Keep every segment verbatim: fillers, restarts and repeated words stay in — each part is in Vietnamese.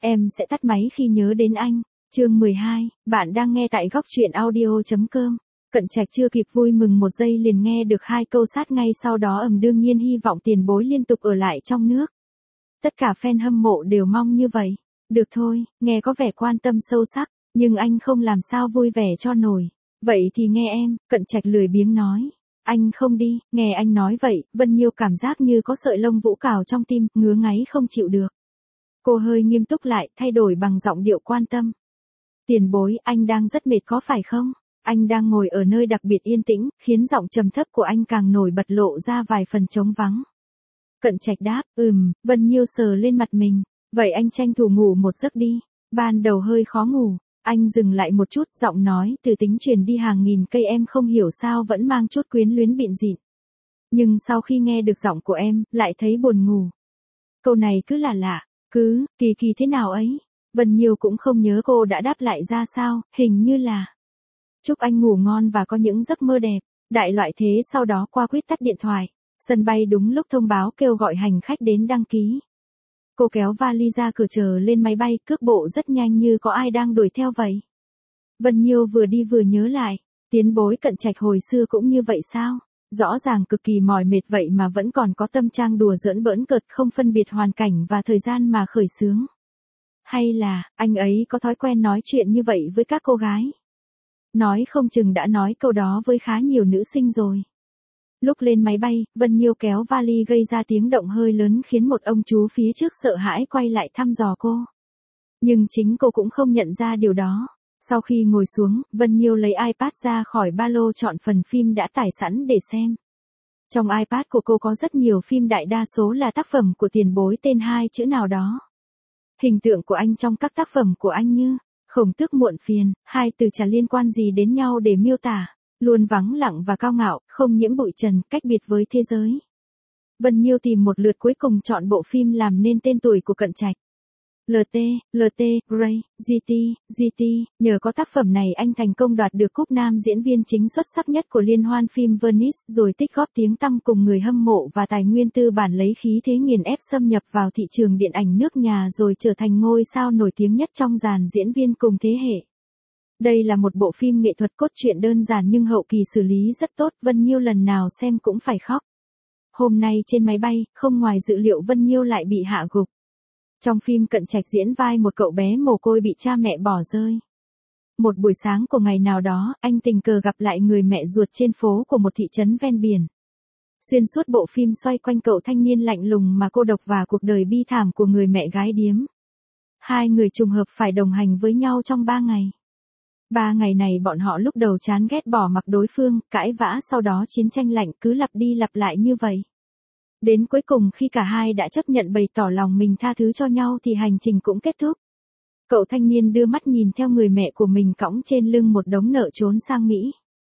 Em sẽ tắt máy khi nhớ đến anh. Chương mười hai, bạn đang nghe tại góc truyện audio.com. Cận Trạch chưa kịp vui mừng một giây liền nghe được hai câu sát ngay sau đó ầm đương nhiên hy vọng tiền bối liên tục ở lại trong nước. Tất cả fan hâm mộ đều mong như vậy. Được thôi, nghe có vẻ quan tâm sâu sắc, nhưng anh không làm sao vui vẻ cho nổi. Vậy thì nghe em, Cận Trạch lười biếng nói. Anh không đi, nghe anh nói vậy, Vân Nhiêu cảm giác như có sợi lông vũ cào trong tim, ngứa ngáy không chịu được. Cô hơi nghiêm túc lại, thay đổi bằng giọng điệu quan tâm. Tiền bối, anh đang rất mệt có phải không? Anh đang ngồi ở nơi đặc biệt yên tĩnh, khiến giọng trầm thấp của anh càng nổi bật lộ ra vài phần trống vắng. Cận Trạch đáp, ừm, Vân Nhiêu sờ lên mặt mình. Vậy anh tranh thủ ngủ một giấc đi. Ban đầu hơi khó ngủ. Anh dừng lại một chút, giọng nói từ tính truyền đi hàng nghìn cây em không hiểu sao vẫn mang chút quyến luyến bịn dịn. Nhưng sau khi nghe được giọng của em, lại thấy buồn ngủ. Câu này cứ là lạ, cứ, kỳ kỳ thế nào ấy. Vân Nhiêu cũng không nhớ cô đã đáp lại ra sao, hình như là chúc anh ngủ ngon và có những giấc mơ đẹp. Đại loại thế sau đó qua quyết tắt điện thoại. Sân bay đúng lúc thông báo kêu gọi hành khách đến đăng ký. Cô kéo vali ra cửa chờ lên máy bay, cước bộ rất nhanh như có ai đang đuổi theo vậy. Vân Nhiêu vừa đi vừa nhớ lại, tiền bối Cận Trạch hồi xưa cũng như vậy sao? Rõ ràng cực kỳ mỏi mệt vậy mà vẫn còn có tâm trạng đùa giỡn bỡn cợt không phân biệt hoàn cảnh và thời gian mà khởi xướng. Hay là, anh ấy có thói quen nói chuyện như vậy với các cô gái? Nói không chừng đã nói câu đó với khá nhiều nữ sinh rồi. Lúc lên máy bay, Vân Nhiêu kéo vali gây ra tiếng động hơi lớn khiến một ông chú phía trước sợ hãi quay lại thăm dò cô. Nhưng chính cô cũng không nhận ra điều đó. Sau khi ngồi xuống, Vân Nhiêu lấy iPad ra khỏi ba lô chọn phần phim đã tải sẵn để xem. Trong iPad của cô có rất nhiều phim đại đa số là tác phẩm của tiền bối tên hai chữ nào đó. Hình tượng của anh trong các tác phẩm của anh như Khổng Tước Muộn Phiền, hai từ chả liên quan gì đến nhau để miêu tả. Luôn vắng lặng và cao ngạo, không nhiễm bụi trần, cách biệt với thế giới. Vân Nhiêu tìm một lượt cuối cùng chọn bộ phim làm nên tên tuổi của Cận Trạch. lờ tê, lờ tê, Ray, giê tê, giê tê, nhờ có tác phẩm này anh thành công đoạt được cúp nam diễn viên chính xuất sắc nhất của liên hoan phim Venice, rồi tích góp tiếng tăm cùng người hâm mộ và tài nguyên tư bản lấy khí thế nghiền ép xâm nhập vào thị trường điện ảnh nước nhà rồi trở thành ngôi sao nổi tiếng nhất trong dàn diễn viên cùng thế hệ. Đây là một bộ phim nghệ thuật cốt truyện đơn giản nhưng hậu kỳ xử lý rất tốt, Vân Nhiêu lần nào xem cũng phải khóc. Hôm nay trên máy bay, không ngoài dự liệu Vân Nhiêu lại bị hạ gục. Trong phim Cận Trạch diễn vai một cậu bé mồ côi bị cha mẹ bỏ rơi. Một buổi sáng của ngày nào đó, anh tình cờ gặp lại người mẹ ruột trên phố của một thị trấn ven biển. Xuyên suốt bộ phim xoay quanh cậu thanh niên lạnh lùng mà cô độc và cuộc đời bi thảm của người mẹ gái điếm. Hai người trùng hợp phải đồng hành với nhau trong ba ngày. Ba ngày này bọn họ lúc đầu chán ghét bỏ mặc đối phương, cãi vã sau đó chiến tranh lạnh cứ lặp đi lặp lại như vậy. Đến cuối cùng khi cả hai đã chấp nhận bày tỏ lòng mình tha thứ cho nhau thì hành trình cũng kết thúc. Cậu thanh niên đưa mắt nhìn theo người mẹ của mình cõng trên lưng một đống nợ trốn sang Mỹ.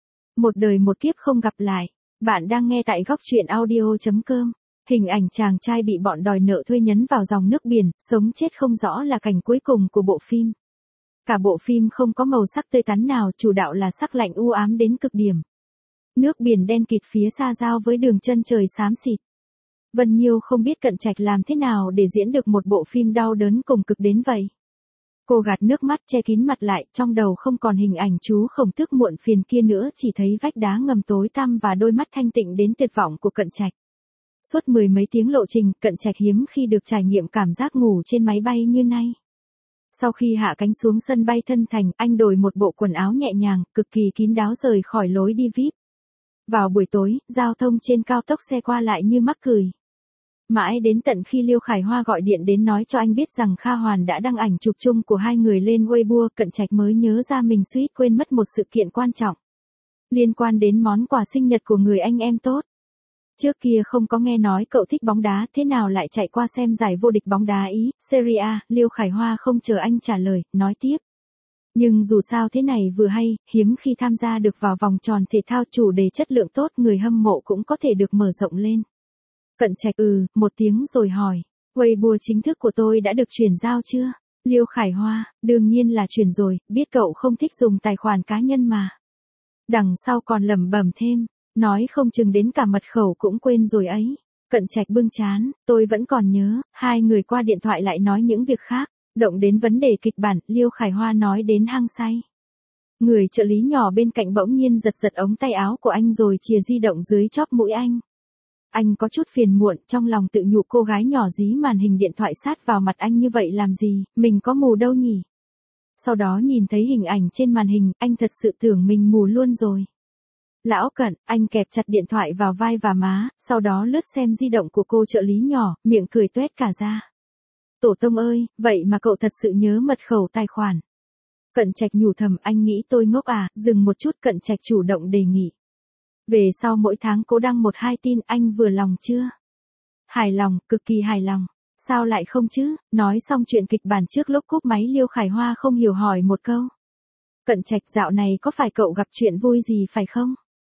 Một đời một kiếp không gặp lại. Bạn đang nghe tại góc truyện audio.com. Hình ảnh chàng trai bị bọn đòi nợ thuê nhấn vào dòng nước biển, sống chết không rõ là cảnh cuối cùng của bộ phim. Cả bộ phim không có màu sắc tươi tắn nào, chủ đạo là sắc lạnh u ám đến cực điểm. Nước biển đen kịt phía xa giao với đường chân trời xám xịt. Vân Nhiêu không biết Cận Trạch làm thế nào để diễn được một bộ phim đau đớn cùng cực đến vậy. Cô gạt nước mắt che kín mặt lại, trong đầu không còn hình ảnh chú Khổng Tước Muộn Phiền kia nữa, chỉ thấy vách đá ngầm tối tăm và đôi mắt thanh tịnh đến tuyệt vọng của Cận Trạch. Suốt mười mấy tiếng lộ trình, Cận Trạch hiếm khi được trải nghiệm cảm giác ngủ trên máy bay như nay. Sau khi hạ cánh xuống sân bay Thân Thành, anh đổi một bộ quần áo nhẹ nhàng, cực kỳ kín đáo rời khỏi lối đi vi ai pi. Vào buổi tối, giao thông trên cao tốc xe qua lại như mắc cười. Mãi đến tận khi Liêu Khải Hoa gọi điện đến nói cho anh biết rằng Kha Hoàn đã đăng ảnh chụp chung của hai người lên Weibo, Cận Trạch mới nhớ ra mình suýt quên mất một sự kiện quan trọng. Liên quan đến món quà sinh nhật của người anh em tốt. Trước kia không có nghe nói cậu thích bóng đá, thế nào lại chạy qua xem giải vô địch bóng đá Ý, Serie A, Liêu Khải Hoa không chờ anh trả lời, nói tiếp. Nhưng dù sao thế này vừa hay, hiếm khi tham gia được vào vòng tròn thể thao chủ đề chất lượng tốt, người hâm mộ cũng có thể được mở rộng lên. Cận Trạch ừ, một tiếng rồi hỏi, Weibo chính thức của tôi đã được chuyển giao chưa? Liêu Khải Hoa, đương nhiên là chuyển rồi, biết cậu không thích dùng tài khoản cá nhân mà. Đằng sau còn lẩm bẩm thêm, nói không chừng đến cả mật khẩu cũng quên rồi ấy. Cận Trạch bưng trán, tôi vẫn còn nhớ, hai người qua điện thoại lại nói những việc khác. Động đến vấn đề kịch bản, Liêu Khải Hoa nói đến hăng say. Người trợ lý nhỏ bên cạnh bỗng nhiên giật giật ống tay áo của anh rồi chìa di động dưới chóp mũi anh. Anh có chút phiền muộn, trong lòng tự nhủ cô gái nhỏ dí màn hình điện thoại sát vào mặt anh như vậy làm gì, mình có mù đâu nhỉ. Sau đó nhìn thấy hình ảnh trên màn hình, anh thật sự tưởng mình mù luôn rồi. Lão Cận, anh kẹp chặt điện thoại vào vai và má, sau đó lướt xem di động của cô trợ lý nhỏ, miệng cười tuét cả ra. Tổ tông ơi, vậy mà cậu thật sự nhớ mật khẩu tài khoản. Cận Trạch nhủ thầm, anh nghĩ tôi ngốc à, dừng một chút Cận Trạch chủ động đề nghị. Về sau mỗi tháng cố đăng một hai tin, anh vừa lòng chưa? Hài lòng, cực kỳ hài lòng. Sao lại không chứ? Nói xong chuyện kịch bản trước lúc cúp máy Liêu Khải Hoa không hiểu hỏi một câu. Cận Trạch, dạo này có phải cậu gặp chuyện vui gì phải không?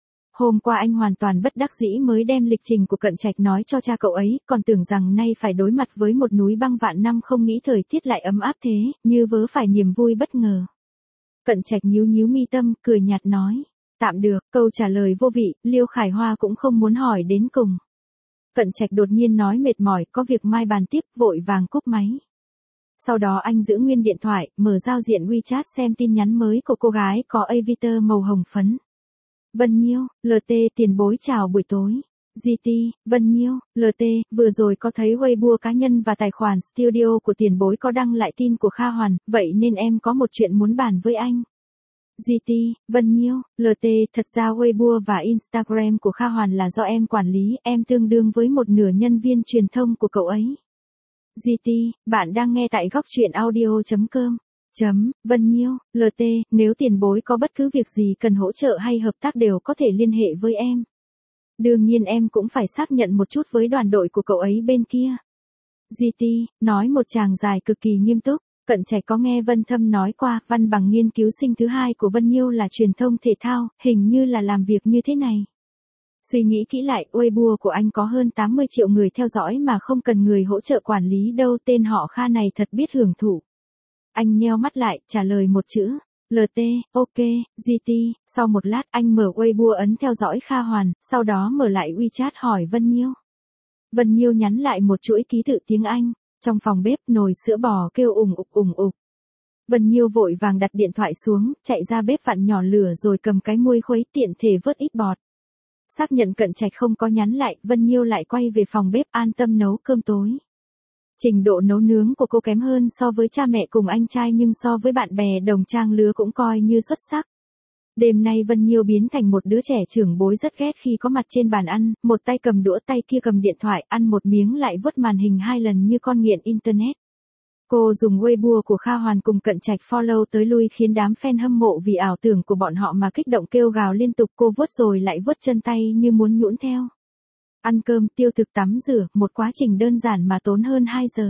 Hôm qua anh hoàn toàn bất đắc dĩ mới đem lịch trình của Cận Trạch nói cho cha cậu ấy, còn tưởng rằng nay phải đối mặt với một núi băng vạn năm, không nghĩ thời tiết lại ấm áp thế, như vớ phải niềm vui bất ngờ. Cận Trạch nhíu nhíu mi tâm, cười nhạt nói. Tạm được, câu trả lời vô vị, Liêu Khải Hoa cũng không muốn hỏi đến cùng. Cận Trạch đột nhiên nói mệt mỏi, có việc mai bàn tiếp, vội vàng cúp máy. Sau đó anh giữ nguyên điện thoại, mở giao diện WeChat xem tin nhắn mới của cô gái có avatar màu hồng phấn. Vân Nhiêu, lờ tê, tiền bối chào buổi tối. giê tê, Vân Nhiêu, lờ tê, vừa rồi có thấy Weibo cá nhân và tài khoản studio của tiền bối có đăng lại tin của Kha Hoàn, vậy nên em có một chuyện muốn bàn với anh. giê tê, Vân Nhiêu, lờ tê, thật ra Weibo và Instagram của Kha Hoàn là do em quản lý, em tương đương với một nửa nhân viên truyền thông của cậu ấy. giê tê, bạn đang nghe tại góc truyện audio chấm com. Chấm, Vân Nhiêu, lờ tê, nếu tiền bối có bất cứ việc gì cần hỗ trợ hay hợp tác đều có thể liên hệ với em. Đương nhiên em cũng phải xác nhận một chút với đoàn đội của cậu ấy bên kia. giê tê, nói một tràng dài cực kỳ nghiêm túc. Cận Trạch có nghe Vân Thâm nói qua, văn bằng nghiên cứu sinh thứ hai của Vân Nhiêu là truyền thông thể thao, hình như là làm việc như thế này. Suy nghĩ kỹ lại, Weibo của anh có hơn tám mươi triệu người theo dõi mà không cần người hỗ trợ quản lý đâu, tên họ Kha này thật biết hưởng thụ. Anh nheo mắt lại, trả lời một chữ, lờ tê, ok, giê tê, sau một lát anh mở Weibo ấn theo dõi Kha Hoàn, sau đó mở lại WeChat hỏi Vân Nhiêu. Vân Nhiêu nhắn lại một chuỗi ký tự tiếng Anh, trong phòng bếp nồi sữa bò kêu ùng ục ùng ục. Vân Nhiêu vội vàng đặt điện thoại xuống, chạy ra bếp vặn nhỏ lửa rồi cầm cái muôi khuấy tiện thể vớt ít bọt. Xác nhận Cận Trạch không có nhắn lại, Vân Nhiêu lại quay về phòng bếp an tâm nấu cơm tối. Trình độ nấu nướng của cô kém hơn so với cha mẹ cùng anh trai nhưng so với bạn bè đồng trang lứa cũng coi như xuất sắc. Đêm nay Vân Nhiêu biến thành một đứa trẻ trưởng bối rất ghét khi có mặt trên bàn ăn, một tay cầm đũa tay kia cầm điện thoại, ăn một miếng lại vuốt màn hình hai lần như con nghiện internet. Cô dùng Weibo của Kha Hoàn cùng Cận Trạch follow tới lui khiến đám fan hâm mộ vì ảo tưởng của bọn họ mà kích động kêu gào liên tục, cô vuốt rồi lại vuốt chân tay như muốn nhũn theo. Ăn cơm, tiêu thực, tắm rửa, một quá trình đơn giản mà tốn hơn hai giờ.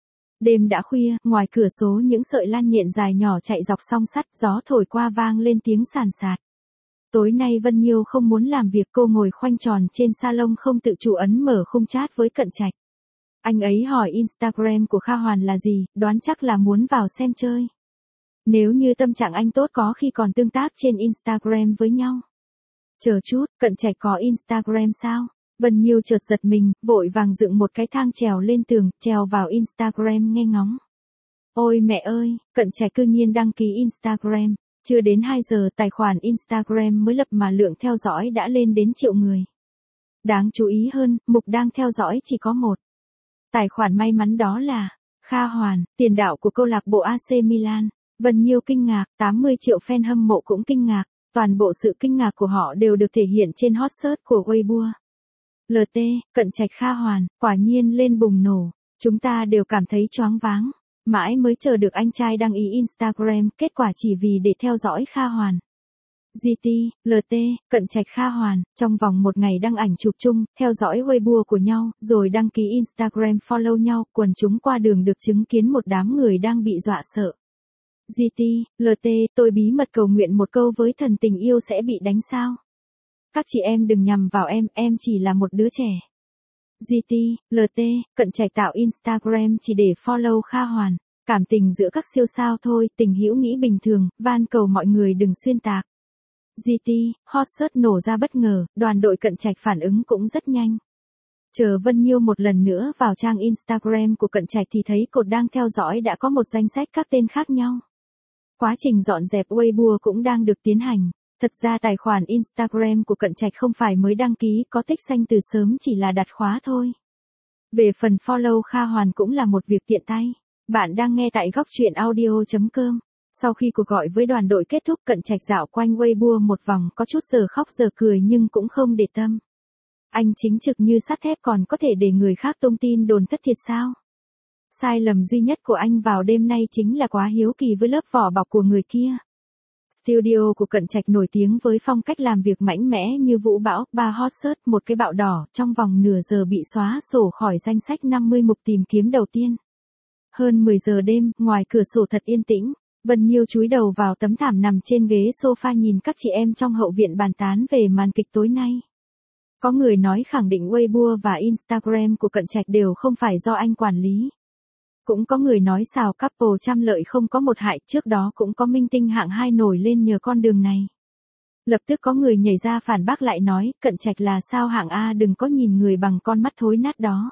Đêm đã khuya, ngoài cửa sổ những sợi lan nhện dài nhỏ chạy dọc song sắt, gió thổi qua vang lên tiếng sàn sạt. Tối nay Vân Nhiêu không muốn làm việc, cô ngồi khoanh tròn trên salon không tự chủ ấn mở khung chat với Cận Trạch. Anh ấy hỏi Instagram của Kha Hoàn là gì, đoán chắc là muốn vào xem chơi. Nếu như tâm trạng anh tốt có khi còn tương tác trên Instagram với nhau. Chờ chút, Cận Trạch có Instagram sao? Vân Nhiêu chợt giật mình, vội vàng dựng một cái thang trèo lên tường, trèo vào Instagram nghe ngóng. Ôi mẹ ơi, Cận Trạch cư nhiên đăng ký Instagram, chưa đến hai giờ tài khoản Instagram mới lập mà lượng theo dõi đã lên đến triệu người. Đáng chú ý hơn, mục đang theo dõi chỉ có một. Tài khoản may mắn đó là Kha Hoàn, tiền đạo của câu lạc bộ a xê Milan. Vân Nhiêu kinh ngạc, tám mươi triệu fan hâm mộ cũng kinh ngạc, toàn bộ sự kinh ngạc của họ đều được thể hiện trên hot search của Weibo. lờ tê, Cận Trạch Kha Hoàn, quả nhiên lên bùng nổ, chúng ta đều cảm thấy choáng váng, mãi mới chờ được anh trai đăng ý Instagram, kết quả chỉ vì để theo dõi Kha Hoàn. giê tê, lờ tê, Cận Trạch Kha Hoàn, trong vòng một ngày đăng ảnh chụp chung, theo dõi Weibo của nhau, rồi đăng ký Instagram follow nhau, quần chúng qua đường được chứng kiến một đám người đang bị dọa sợ. giê tê, lờ tê, tôi bí mật cầu nguyện một câu với thần tình yêu sẽ bị đánh sao? Các chị em đừng nhầm vào em, em chỉ là một đứa trẻ. giê tê, lờ tê, Cận Trạch tạo Instagram chỉ để follow Kha Hoàn, cảm tình giữa các siêu sao thôi, tình hữu nghĩ bình thường, van cầu mọi người đừng xuyên tạc. giê tê, hot search nổ ra bất ngờ, đoàn đội Cận Trạch phản ứng cũng rất nhanh. Chờ Vân Nhiêu một lần nữa vào trang Instagram của Cận Trạch thì thấy cột đang theo dõi đã có một danh sách các tên khác nhau. Quá trình dọn dẹp Weibo cũng đang được tiến hành. Thật ra tài khoản Instagram của Cận Trạch không phải mới đăng ký, có tích xanh từ sớm, chỉ là đặt khóa thôi. Về phần follow Kha Hoàn cũng là một việc tiện tay. Bạn đang nghe tại góc truyện audio chấm com. Sau khi cuộc gọi với đoàn đội kết thúc, Cận Trạch dạo quanh Weibo một vòng, có chút giờ khóc giờ cười nhưng cũng không để tâm. Anh chính trực như sắt thép, còn có thể để người khác tung tin đồn thất thiệt sao? Sai lầm duy nhất của anh vào đêm nay chính là quá hiếu kỳ với lớp vỏ bọc của người kia. Studio của Cận Trạch nổi tiếng với phong cách làm việc mạnh mẽ như vũ bão, ba hot search, một cái bạo đỏ, trong vòng nửa giờ bị xóa sổ khỏi danh sách năm mươi mục tìm kiếm đầu tiên. Hơn mười giờ đêm, ngoài cửa sổ thật yên tĩnh, Vân Nhiêu chúi đầu vào tấm thảm nằm trên ghế sofa nhìn các chị em trong hậu viện bàn tán về màn kịch tối nay. Có người nói khẳng định Weibo và Instagram của Cận Trạch đều không phải do anh quản lý. Cũng có người nói xào couple trăm lợi không có một hại, trước đó cũng có minh tinh hạng hai nổi lên nhờ con đường này. Lập tức có người nhảy ra phản bác lại nói, Cận Trạch là sao hạng A, đừng có nhìn người bằng con mắt thối nát đó.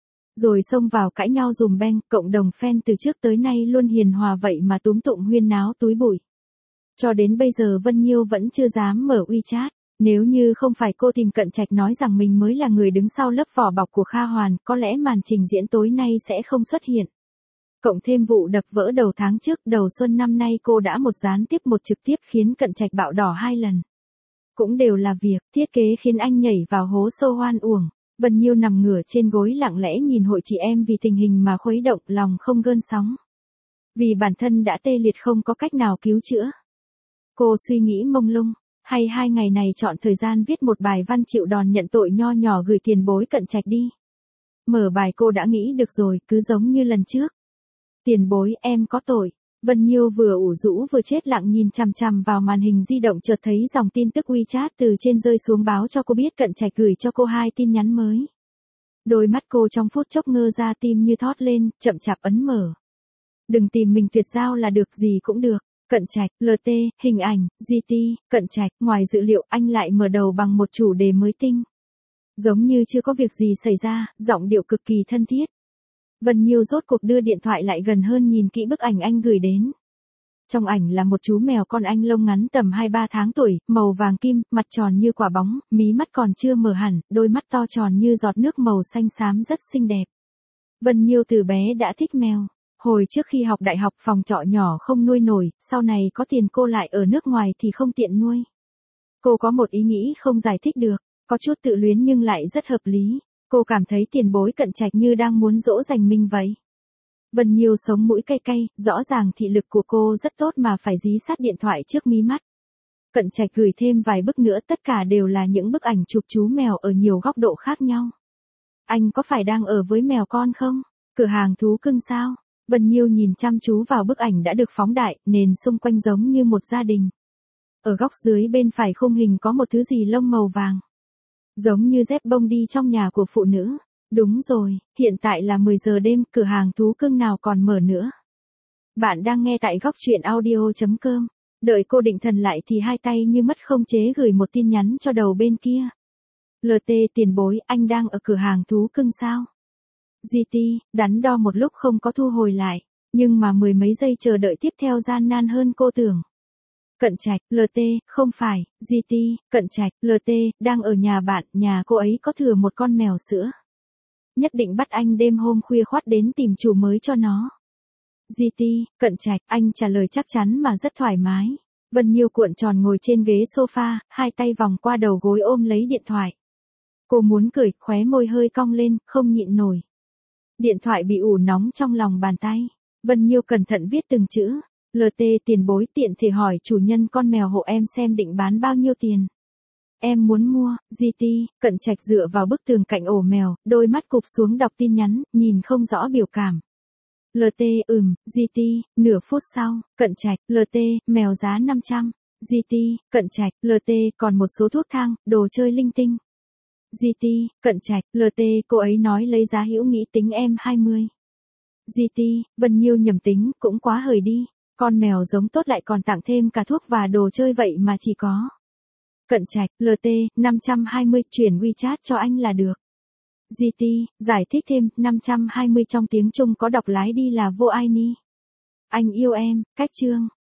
Rồi xông vào cãi nhau dùm beng, cộng đồng fan từ trước tới nay luôn hiền hòa vậy mà túm tụng huyên náo túi bụi. Cho đến bây giờ Vân Nhiêu vẫn chưa dám mở WeChat. Nếu như không phải cô tìm Cận Trạch nói rằng mình mới là người đứng sau lớp vỏ bọc của Kha Hoàn, có lẽ màn trình diễn tối nay sẽ không xuất hiện. Cộng thêm vụ đập vỡ đầu tháng trước, đầu xuân năm nay cô đã một gián tiếp một trực tiếp khiến Cận Trạch bạo đỏ hai lần. Cũng đều là việc thiết kế khiến anh nhảy vào hố sâu hoan uổng. Vân Nhiêu nằm ngửa trên gối lặng lẽ nhìn hội chị em vì tình hình mà khuấy động, lòng không gợn sóng. Vì bản thân đã tê liệt không có cách nào cứu chữa. Cô suy nghĩ mông lung. Hay hai ngày này chọn thời gian viết một bài văn chịu đòn nhận tội nho nhỏ gửi tiền bối Cận Trạch đi. Mở bài cô đã nghĩ được rồi, cứ giống như lần trước. Tiền bối, em có tội. Vân Nhiêu vừa ủ rũ vừa chết lặng nhìn chằm chằm vào màn hình di động, chợt thấy dòng tin tức WeChat từ trên rơi xuống báo cho cô biết Cận Trạch gửi cho cô hai tin nhắn mới. Đôi mắt cô trong phút chốc ngơ ra, tim như thót lên, chậm chạp ấn mở. Đừng tìm mình tuyệt giao là được, gì cũng được. Cận Trạch, lờ tê, hình ảnh, giê tê, Cận Trạch, ngoài dự liệu anh lại mở đầu bằng một chủ đề mới tinh. Giống như chưa có việc gì xảy ra, giọng điệu cực kỳ thân thiết. Vân Nhiêu rốt cuộc đưa điện thoại lại gần hơn, nhìn kỹ bức ảnh anh gửi đến. Trong ảnh là một chú mèo con anh lông ngắn tầm hai ba tháng tuổi, màu vàng kim, mặt tròn như quả bóng, mí mắt còn chưa mở hẳn, đôi mắt to tròn như giọt nước màu xanh xám rất xinh đẹp. Vân Nhiêu từ bé đã thích mèo. Hồi trước khi học đại học phòng trọ nhỏ không nuôi nổi, sau này có tiền cô lại ở nước ngoài thì không tiện nuôi. Cô có một ý nghĩ không giải thích được, có chút tự luyến nhưng lại rất hợp lý. Cô cảm thấy tiền bối Cận Trạch như đang muốn dỗ dành mình vậy. Vân Nhiêu sống mũi cay cay, rõ ràng thị lực của cô rất tốt mà phải dí sát điện thoại trước mí mắt. Cận Trạch gửi thêm vài bức nữa, tất cả đều là những bức ảnh chụp chú mèo ở nhiều góc độ khác nhau. Anh có phải đang ở với mèo con không? Cửa hàng thú cưng sao? Vân Nhiêu nhìn chăm chú vào bức ảnh đã được phóng đại, nền xung quanh giống như một gia đình. Ở góc dưới bên phải khung hình có một thứ gì lông màu vàng. Giống như dép bông đi trong nhà của phụ nữ. Đúng rồi, hiện tại là mười giờ đêm, cửa hàng thú cưng nào còn mở nữa. Bạn đang nghe tại góc truyện audio chấm com. Đợi cô định thần lại thì hai tay như mất khống chế gửi một tin nhắn cho đầu bên kia. lờ tê, tiền bối, anh đang ở cửa hàng thú cưng sao? giê tê, đắn đo một lúc không có thu hồi lại, nhưng mà mười mấy giây chờ đợi tiếp theo gian nan hơn cô tưởng. Cận Trạch, lờ tê, không phải, giê tê, Cận Trạch, lờ tê, đang ở nhà bạn, nhà cô ấy có thừa một con mèo sữa. Nhất định bắt anh đêm hôm khuya khoắt đến tìm chủ mới cho nó. giê tê, Cận Trạch, anh trả lời chắc chắn mà rất thoải mái. Vân Nhiêu cuộn tròn ngồi trên ghế sofa, hai tay vòng qua đầu gối ôm lấy điện thoại. Cô muốn cười, khóe môi hơi cong lên, không nhịn nổi. Điện thoại bị ủ nóng trong lòng bàn tay. Vân Nhiêu cẩn thận viết từng chữ. lờ tê, tiền bối, tiện thể hỏi chủ nhân con mèo hộ em xem định bán bao nhiêu tiền. Em muốn mua. giê tê, Cận Trạch dựa vào bức tường cạnh ổ mèo, đôi mắt cụp xuống đọc tin nhắn, nhìn không rõ biểu cảm. lờ tê, ừm, giê tê, nửa phút sau, Cận Trạch, lờ tê, mèo giá năm trăm. giê tê, Cận Trạch, lờ tê, còn một số thuốc thang, đồ chơi linh tinh. giê tê, Cận Trạch, lờ tê, cô ấy nói lấy giá hữu nghĩ tính em hai mươi. giê tê, Vân Nhiêu nhầm tính, cũng quá hời đi. Con mèo giống tốt lại còn tặng thêm cả thuốc và đồ chơi vậy mà chỉ có. Cận Trạch, lờ tê, năm trăm hai mươi, chuyển WeChat cho anh là được. giê tê, giải thích thêm, năm trăm hai mươi trong tiếng Trung có đọc lái đi là vô ai ni. Anh yêu em, cách chương.